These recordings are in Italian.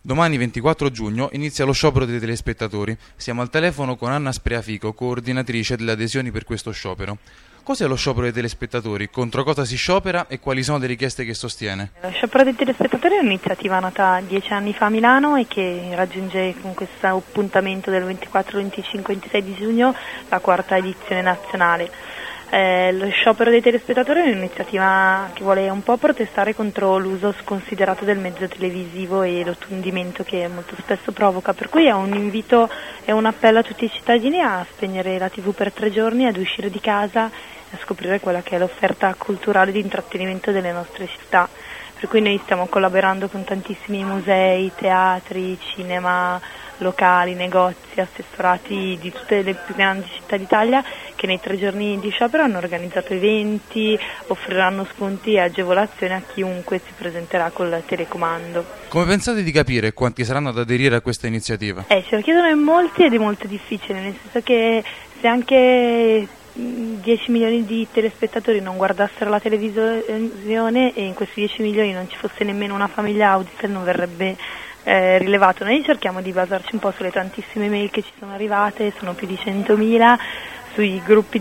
Domani 24 giugno inizia lo sciopero dei telespettatori. Siamo al telefono con Anna Spreafico, coordinatrice delle adesioni per questo sciopero. Cos'è lo sciopero dei telespettatori? Contro cosa si sciopera e quali sono le richieste che sostiene? Lo sciopero dei telespettatori è un'iniziativa nata 10 anni fa a Milano e che raggiunge con questo appuntamento del 24, 25 e 26 di giugno la quarta edizione nazionale. Lo sciopero dei telespettatori è un'iniziativa che vuole un po' protestare contro l'uso sconsiderato del mezzo televisivo e l'ottundimento che molto spesso provoca, per cui è un invito e un appello a tutti i cittadini a spegnere la TV per 3 giorni, ad uscire di casa e a scoprire quella che è l'offerta culturale di intrattenimento delle nostre città. Per cui noi stiamo collaborando con tantissimi musei, teatri, cinema, locali, negozi, assessorati di tutte le più grandi città d'Italia che nei 3 giorni di sciopero hanno organizzato eventi, offriranno sconti e agevolazioni a chiunque si presenterà col telecomando. Come pensate di capire quanti saranno ad aderire a questa iniziativa? Ce lo chiedono in molti ed è molto difficile, nel senso che se anche 10 milioni di telespettatori non guardassero la televisione e in questi 10 milioni non ci fosse nemmeno una famiglia Auditel non verrebbe rilevato. Noi cerchiamo di basarci un po' sulle tantissime mail che ci sono arrivate, sono più di 100.000, sui gruppi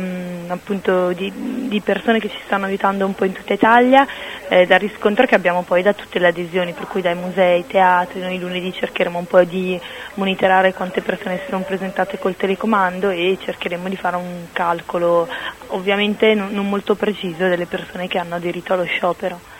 di persone che ci stanno aiutando un po' in tutta Italia, dal riscontro che abbiamo poi da tutte le adesioni, per cui dai musei, teatri. Noi lunedì cercheremo un po' di monitorare quante persone si sono presentate col telecomando e cercheremo di fare un calcolo ovviamente non molto preciso delle persone che hanno aderito allo sciopero.